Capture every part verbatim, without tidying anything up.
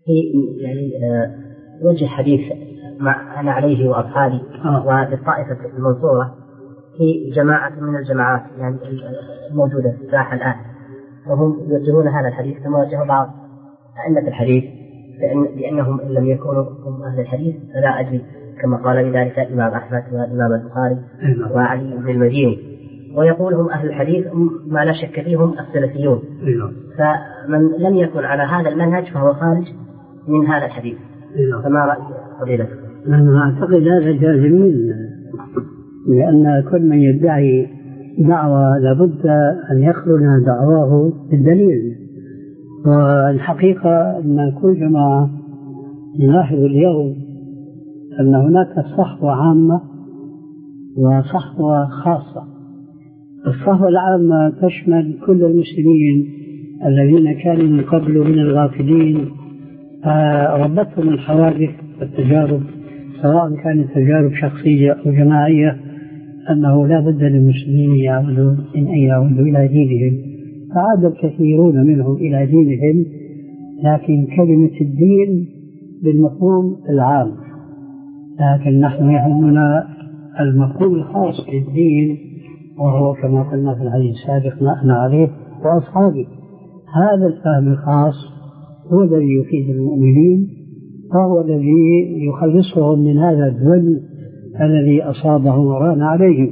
في يعني وجه حديث مع أنا عليه وأصحابي وللطائفة المنصورة في جماعة من الجماعات يعني الموجودة في الساحة الآن، وهم يوجهون هذا الحديث كما وجه بعض أئمة الحديث لأن لأنهم إن لم يكونوا هم أهل الحديث فلا أدري، كما قال بذلك الإمام أحمد والإمام البخاري وعلي بن المديني، ويقول هم أهل الحديث ما لا شك فيهم السلفيون. فمن لم يكن على هذا المنهج فهو خارج من هذا الحديث. فما رأي فضيلتكم؟ أنا أعتقد هذا جازمين، لأن كل من يدعي دعوة لابد أن يقرن دعواه بالدليل. والحقيقة أن كل جماعة نلاحظ اليوم أن هناك صحوة عامة وصحوة خاصة. الصحوة العامة تشمل كل المسلمين الذين كانوا من قبل من الغافلين، ربطهم الحوادث والتجارب سواء كانت تجارب شخصية أو جماعية أنه لا بد للمسلمين يعودوا إن أن يعودوا إلى دينهم، فعاد الكثيرون منهم إلى دينهم، لكن كلمة الدين بالمفهوم العام، لكن نحن يهمنا المفهوم الخاص للدين، وهو كما قلنا في الحديث السابق ما أنا عليه وأصحابي. هذا الفهم الخاص هو الذي يفيد المؤمنين، وهو الذي يخلصهم من هذا الذل الذي أصابهم وران عليهم.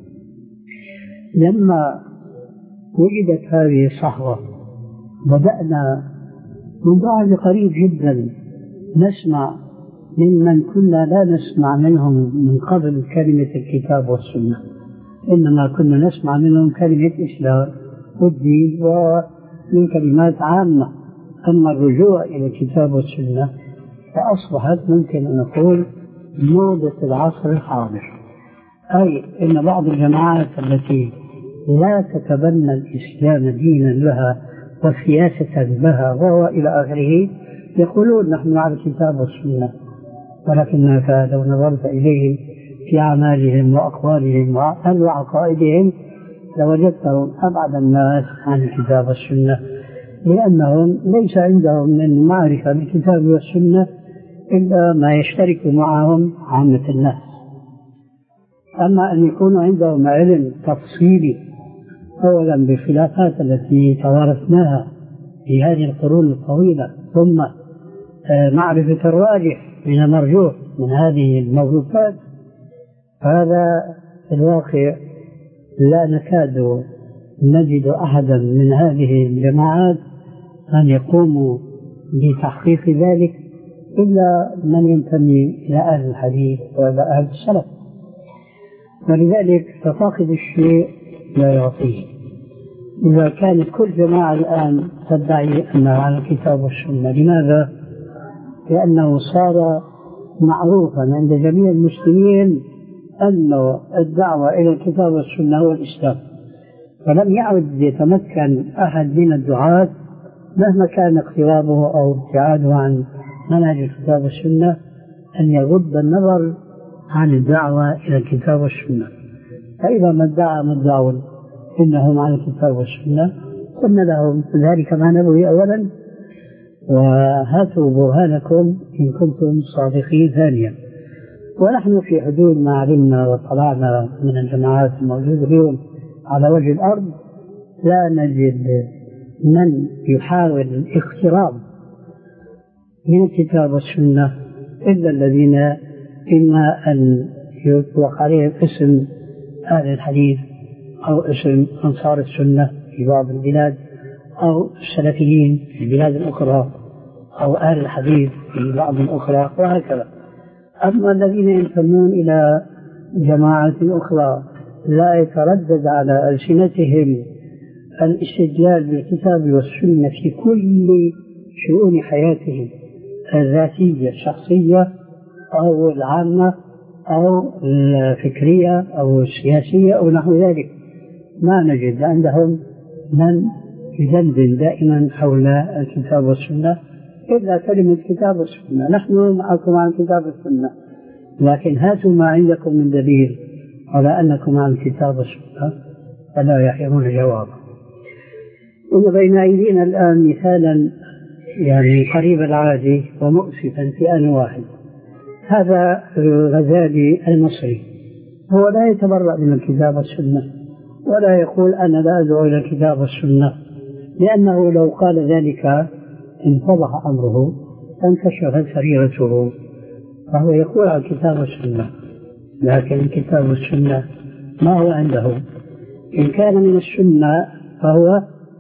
لما وجدت هذه الصحوة بدأنا من بعد قريب جدا نسمع ممن كنا لا نسمع منهم من قبل كلمة الكتاب والسنة، إنما كنا نسمع منهم كلمة إسلام والدين ومن كلمات عامة. أما الرجوع إلى الكتاب والسنة فأصبحت ممكن أن نقول موضة العصر الحاضر، أي أن بعض الجماعات التي لا تتبنى الإسلام دينا لها وسياسة لها وإلى آخره يقولون نحن على الكتاب والسنة، ولكنك لو نظرت إليهم في أعمالهم وأقوالهم وعقائدهم لوجدتهم أبعد الناس عن الكتاب والسنة، لأنهم ليس عندهم من معرفة بالكتاب والسنة إلا ما يشترك معهم عامة الناس. أما أن يكون عندهم علم تفصيلي أولا بالخلافات التي توارثناها في هذه القرون الطويلة، ثم معرفة الراجح من المرجوح من هذه الموروثات، هذا في الواقع لا نكاد نجد أحدا من هذه الجماعات أن يقوموا بتحقيق ذلك إلا من ينتمي إلى أهل الحديث وإلى أهل السلف. ولذلك ففاقد الشيء لا يعطيه. إذا كانت كل جماعة الآن تدعي أنها على الكتاب والسنة، لماذا؟ لأنه صار معروفا عند جميع المسلمين أن الدعوة إلى الكتاب والسنة هو الإسلام، فلم يعد يتمكن أحد من الدعاة مهما كان اقترابه أو ابتعاده عن منهج الكتاب والسنة أن يغض النظر عن الدعوة إلى الكتاب والسنة. فإذا ما ادعى مدعو إنهم على الكتاب والسنة قلنا لهم ذلك ما نبغي أولا، وهاتوا برهانكم إن كنتم صادقين ثانيا. ونحن في حدود ما علمنا وطلعنا من الجماعات الموجودة اليوم على وجه الأرض لا نجد من يحاول الاقتراب من الكتاب والسنة إلا الذين إما أن يطلق عليهم اسم أهل الحديث أو اسم أنصار السنة في بعض البلاد، أو السلفيين في البلاد الأخرى، أو أهل الحديث في بعض الأخرى، وهكذا. أما الذين ينتمون إلى جماعة أخرى لا يتردد على ألسنتهم الاستدلال بالكتاب والسنة في كل شؤون حياتهم الذاتية الشخصية أو العامة أو الفكرية أو السياسية أو نحو ذلك، ما نجد عندهم من يدندن دائما حول الكتاب والسنة إلا كلمة الكتاب والسنة. نحن معكم عن الكتاب والسنة، لكن هاتوا ما عندكم من دليل على أنكم عن الكتاب والسنة فلا يحيرون جوابا. إن بين أيدينا الآن مثالا يعني قريب العادي ومؤسفا في آن واحد. هذا الغزالي المصري هو لا يتبرأ من الكتاب والسنة ولا يقول أنا لا أدعو إلى الكتاب والسنة، لأنه لو قال ذلك انفضح أمره وانكشفت سريرته، فهو يقول على الكتاب والسنة، لكن الكتاب والسنة ما هو عنده. إن كان من السنة فهو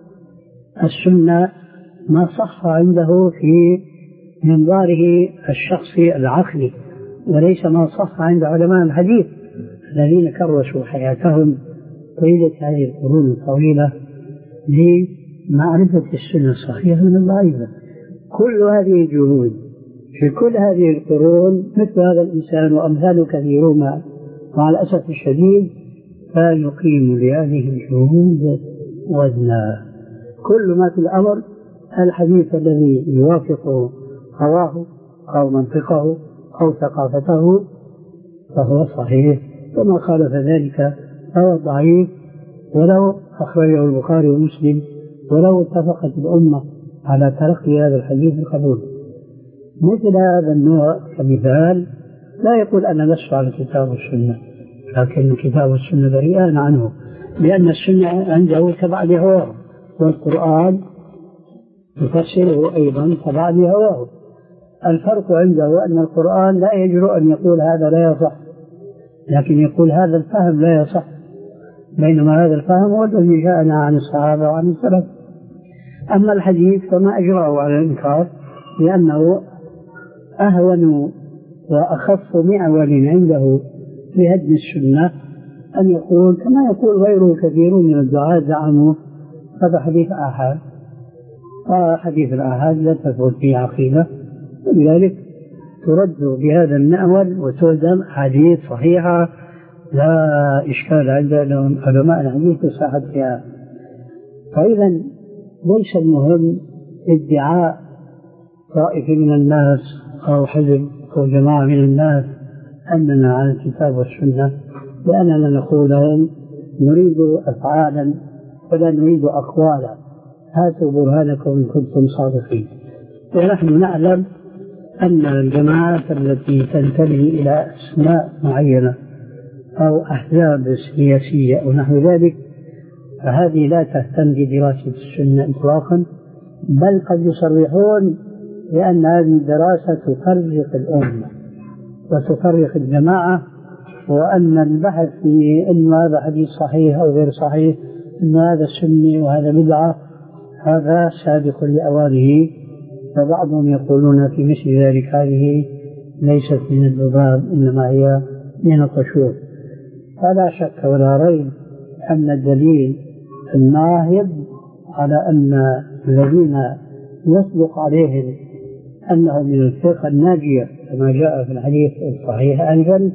السنة ما صح عنده في منظاره الشخصي العقلي، وليس ما صح عند علماء الحديث الذين كرسوا حياتهم طيلة هذه القرون الطويلة لمعرفة السنة الصحيحة من الضعيفة. كل هذه الجهود في كل هذه القرون مثل هذا الإنسان وأمثاله كثيرون، مع الأسف الشديد لا يقيم لهذه الجهود وزنا. كل ما في الأمر الحديث الذي يوافق هواه أو منطقه أو ثقافته فهو صحيح، وما خالف ذلك فهو ضعيف، ولو أخرجه البخاري ومسلم ولو اتفقت الأمة على تلقي هذا الحديث القبول. مثل هذا النوع كمثال لا يقول أنا لست على الكتاب والسنة، لكن الكتاب والسنة بريئان عنه، لأن السنة عنده تبع لهواه، والقرآن يفسره أيضا تبع لهواه. الفرق عنده أن القرآن لا يجرؤ أن يقول هذا لا يصح، لكن يقول هذا الفهم لا يصح، بينما هذا الفهم هو الذي جاءنا عن الصحابة وعن السلف. أما الحديث فما أجرأه على الإنكار، لأنه أهون وأخف معول عنده في هدم السنة أن يقول كما يقول غيره كثير من الدعاة زعموا هذا حديث آحاد، وحديث الآحاد لا تثبت فيه عقيدة، ولذلك ترد بهذا المعول وتهدم حديث صحيحة لا إشكال عند علماء الحديث بصحتها. فإذا ليس المهم ادعاء طائفة من الناس أو حزب أو جماعة من الناس أننا على الكتاب والسنة، لأننا نقول لهم نريد أفعالا ولا نريد أقوالا، هاتوا برهانكم إن كنتم صادقين. ونحن نعلم أن الجماعات التي تنتمي إلى أسماء معينة أو أحزاب سياسية أو نحو ذلك فهذه لا تهتم بدراسة السنة إطلاقا، بل قد يصرحون لأن هذه الدراسة تفرق الأمة وتفرق الجماعة، وأن البحث في أن هذا حديث صحيح أو غير صحيح، أن هذا سني وهذا بدعة، هذا سابق لأوانه. فبعضهم يقولون في مثل ذلك هذه ليست من الذباب إنما هي من القشور. فلا شك ولا ريب أن الدليل الناهض على أن الذين يصدق عليهم أنهم من الفرقة الناجية كما جاء في الحديث الصحيح آنفا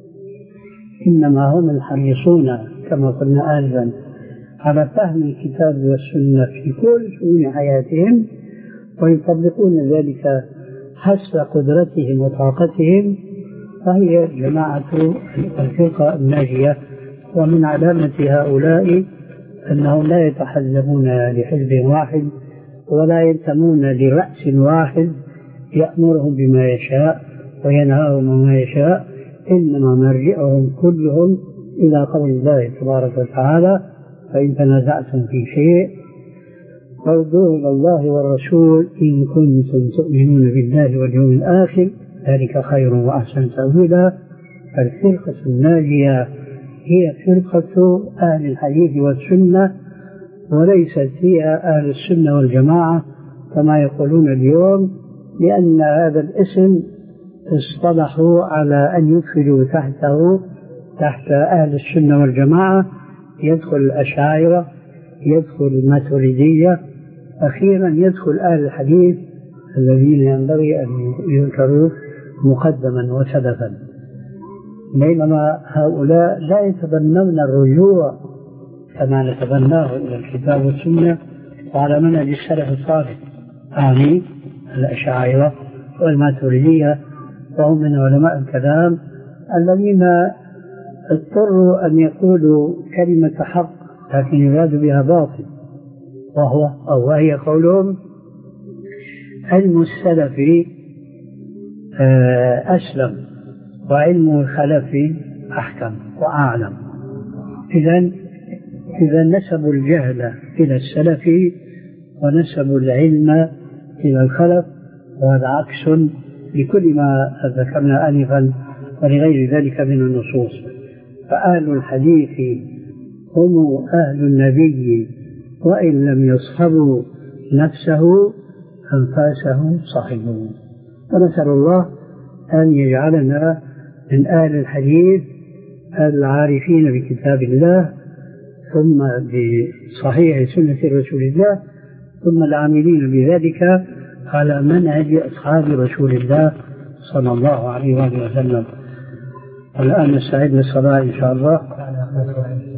إنما هم الحريصون كما قلنا آنفا على فهم الكتاب والسنة في كل شؤون حياتهم، ويطبقون ذلك حسب قدرتهم وطاقتهم، فهي جماعة الفرقة الناجية. ومن علامة هؤلاء أنهم لا يتحزبون لحزب واحد ولا ينتمون لرأس واحد يأمرهم بما يشاء وينهاهم عما يشاء، إنما مرجعهم كلهم إلى قول الله تبارك وتعالى فإن تنازعتم في شيء فردوه إلى الله والرسول إن كنتم تؤمنون بالله واليوم الآخر ذلك خير وأحسن تأويلا. الفرقة الناجية هي فرقة أهل الحديث والسنة، وليست هي أهل السنة والجماعة كما يقولون اليوم، لأن هذا الاسم اصطلحوا على أن يدخلوا تحته تحت أهل السنة والجماعة، يدخل الأشاعرة، يدخل الماتريدية، أخيرا يدخل أهل الحديث الذين ينبغي أن يذكروا مقدما وسلفا، بينما هؤلاء لا يتبنون الرجوع كما نتبناه إلى الكتاب والسنة وعلى منهج السلف الصالح، أعني الأشاعرة والماتريدية، وهم من علماء الكلام الذين اضطروا أن يقولوا كلمة حق لكن يراد بها باطل، وهو أو وهي قولهم علم السلف أسلم وعلم الخلف أحكم وأعلم. إذا إذا نسبوا الجهل إلى السلف ونسبوا العلم إلى الخلف، وهذا عكس لكل ما ذكرنا آنفا ولغير ذلك من النصوص. فأهل الحديث هم أهل النبي وإن لم يصحبوا نفسه أنفاسه صحبوا. ونسأل الله أن يجعلنا من أهل الحديث العارفين بكتاب الله ثم بصحيح سنة رسول الله ثم العاملين بذلك على منهج أصحاب رسول الله صلى الله عليه وسلم. الآن نستعد للصلاة إن شاء الله.